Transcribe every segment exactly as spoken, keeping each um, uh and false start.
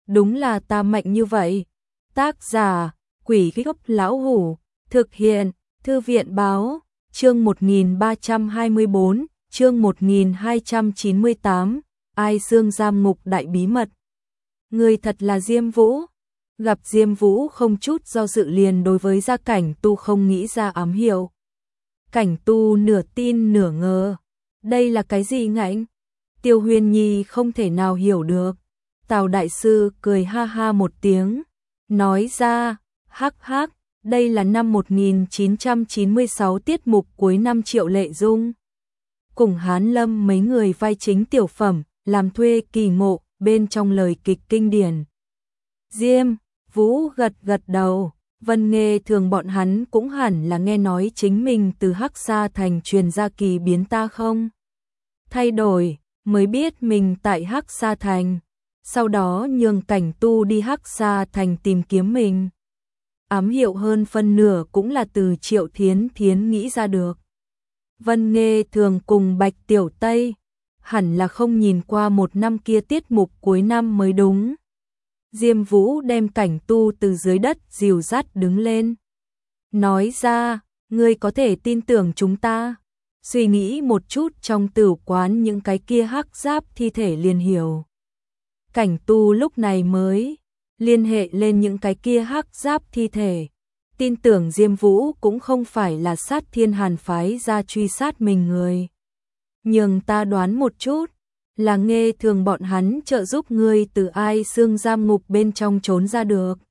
đúng là ta mạnh như vậy. Tác giả, Quỷ Gốc Lão Hủ, thực hiện, Thư viện Báo, chương một nghìn ba trăm hai mươi bốn, chương một nghìn hai trăm chín mươi tám, Ai Xương Giam Ngục Đại Bí Mật. Người thật là Diêm Vũ. Gặp Diêm Vũ không chút do dự liền đối với Gia Cảnh Tu không nghĩ ra ám hiệu. Cảnh Tu nửa tin nửa ngờ. Đây là cái gì ngạnh? Tiêu Huyên Nhi không thể nào hiểu được. Tào Đại Sư cười ha ha một tiếng, nói ra, hắc hắc, đây là năm một nghìn chín trăm chín mươi sáu tiết mục cuối năm Triệu Lệ Dung. Cùng Hán Lâm mấy người vai chính tiểu phẩm, làm thuê kỳ ngộ, bên trong lời kịch kinh điển. Diêm Vũ gật gật đầu, Vân Nghê thường bọn hắn cũng hẳn là nghe nói chính mình từ Hắc Sa Thành truyền ra kỳ biến ta không? Thay đổi, mới biết mình tại Hắc Sa Thành, sau đó nhường Cảnh Tu đi Hắc Sa Thành tìm kiếm mình. Ám hiệu hơn phân nửa cũng là từ Triệu Thiến Thiến nghĩ ra được. Vân Nghê thường cùng Bạch Tiểu Tây, hẳn là không nhìn qua một năm kia tiết mục cuối năm mới đúng. Diêm Vũ đem Cảnh Tu từ dưới đất dìu dắt đứng lên. Nói ra, ngươi có thể tin tưởng chúng ta. Suy nghĩ một chút trong tử quán những cái kia hắc giáp thi thể liền hiểu. Cảnh Tu lúc này mới liên hệ lên những cái kia hắc giáp thi thể. Tin tưởng Diêm Vũ cũng không phải là Sát Thiên Hàn phái ra truy sát mình người. Nhưng ta đoán một chút, là Nghê thường bọn hắn trợ giúp ngươi từ Ai Xương giam ngục bên trong trốn ra được.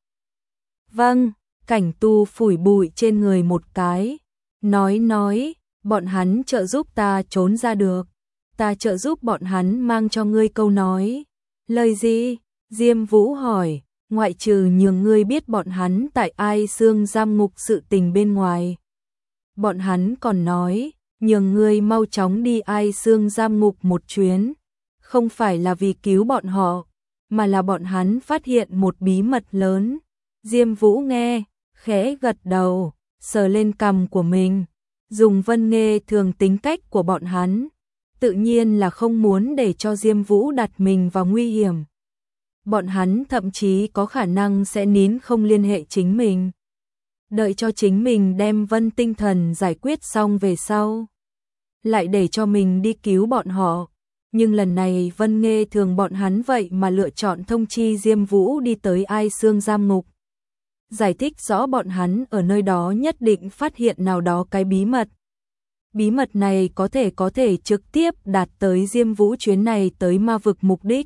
Vâng, Cảnh Tu phủi bụi trên người một cái, nói nói, bọn hắn trợ giúp ta trốn ra được, ta trợ giúp bọn hắn mang cho ngươi câu nói. Lời gì? Diêm Vũ hỏi, ngoại trừ nhường ngươi biết bọn hắn tại Ai Xương giam ngục sự tình bên ngoài. Bọn hắn còn nói, nhường ngươi mau chóng đi Ai Xương giam ngục một chuyến, không phải là vì cứu bọn họ, mà là bọn hắn phát hiện một bí mật lớn. Diêm Vũ nghe, khẽ gật đầu, sờ lên cằm của mình, dùng Vân Nghê thường tính cách của bọn hắn, tự nhiên là không muốn để cho Diêm Vũ đặt mình vào nguy hiểm. Bọn hắn thậm chí có khả năng sẽ nín không liên hệ chính mình, đợi cho chính mình đem Vân Tinh Thần giải quyết xong về sau, lại để cho mình đi cứu bọn họ. Nhưng lần này Vân Nghê thường bọn hắn vậy mà lựa chọn thông chi Diêm Vũ đi tới Ai Xương giam ngục. Giải thích rõ bọn hắn ở nơi đó nhất định phát hiện nào đó cái bí mật. Bí mật này có thể có thể trực tiếp đạt tới Diêm Vũ chuyến này tới ma vực mục đích.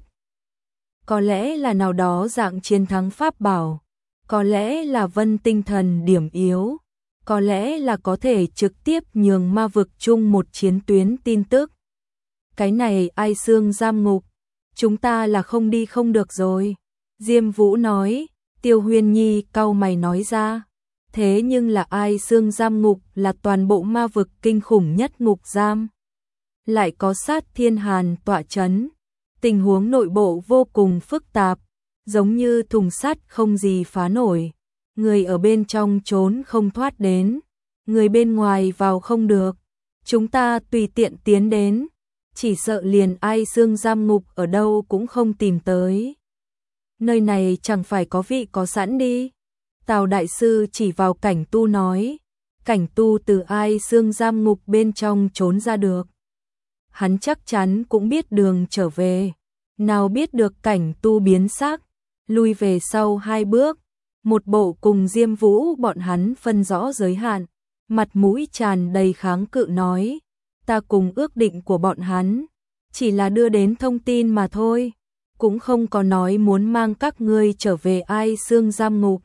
Có lẽ là nào đó dạng chiến thắng pháp bảo, có lẽ là Vân Tinh Thần điểm yếu, có lẽ là có thể trực tiếp nhường ma vực chung một chiến tuyến tin tức. Cái này Ai Xương giam ngục, chúng ta là không đi không được rồi. Diêm Vũ nói, Tiêu Huyên Nhi cau mày nói ra. Thế nhưng là Ai Xương giam ngục là toàn bộ ma vực kinh khủng nhất ngục giam. Lại có Sát Thiên Hàn tọa chấn. Tình huống nội bộ vô cùng phức tạp, giống như thùng sắt không gì phá nổi. Người ở bên trong trốn không thoát đến, người bên ngoài vào không được. Chúng ta tùy tiện tiến đến, chỉ sợ liền Ai Xương giam ngục ở đâu cũng không tìm tới. Nơi này chẳng phải có vị có sẵn đi. Tào Đại Sư chỉ vào Cảnh Tu nói, Cảnh Tu từ Ai Xương giam ngục bên trong trốn ra được. Hắn chắc chắn cũng biết đường trở về. Nào biết được Cảnh Tu biến sắc, lui về sau hai bước, một bộ cùng Diêm Vũ bọn hắn phân rõ giới hạn, mặt mũi tràn đầy kháng cự nói, ta cùng ước định của bọn hắn, chỉ là đưa đến thông tin mà thôi, cũng không có nói muốn mang các ngươi trở về Ai Xương giam ngục.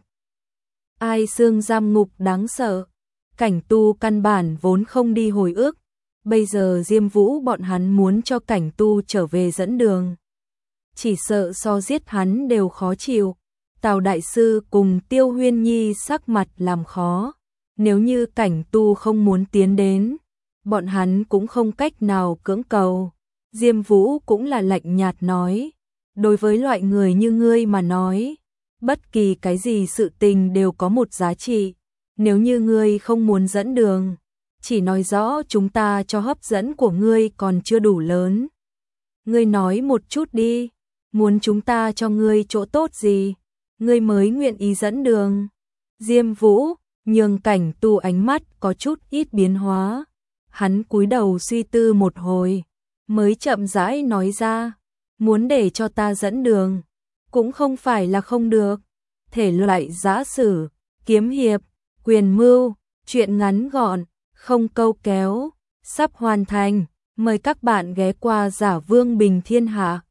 Ai Xương giam ngục đáng sợ, Cảnh Tu căn bản vốn không đi hồi ức, bây giờ Diêm Vũ bọn hắn muốn cho Cảnh Tu trở về dẫn đường. Chỉ sợ so giết hắn đều khó chịu. Tào Đại Sư cùng Tiêu Huyên Nhi sắc mặt làm khó. Nếu như Cảnh Tu không muốn tiến đến, bọn hắn cũng không cách nào cưỡng cầu. Diêm Vũ cũng là lạnh nhạt nói, đối với loại người như ngươi mà nói, bất kỳ cái gì sự tình đều có một giá trị. Nếu như ngươi không muốn dẫn đường, chỉ nói rõ chúng ta cho hấp dẫn của ngươi còn chưa đủ lớn. Ngươi nói một chút đi. muốn chúng ta cho ngươi chỗ tốt gì, ngươi mới nguyện ý dẫn đường. Diêm Vũ, Nhường Cảnh Tu ánh mắt có chút ít biến hóa. Hắn cúi đầu suy tư một hồi, mới chậm rãi nói ra, muốn để cho ta dẫn đường, cũng không phải là không được. Thể loại giã sử, kiếm hiệp, quyền mưu, truyện ngắn gọn, không câu kéo, sắp hoàn thành. Mời các bạn ghé qua Giả Vương Bình Thiên Hạ.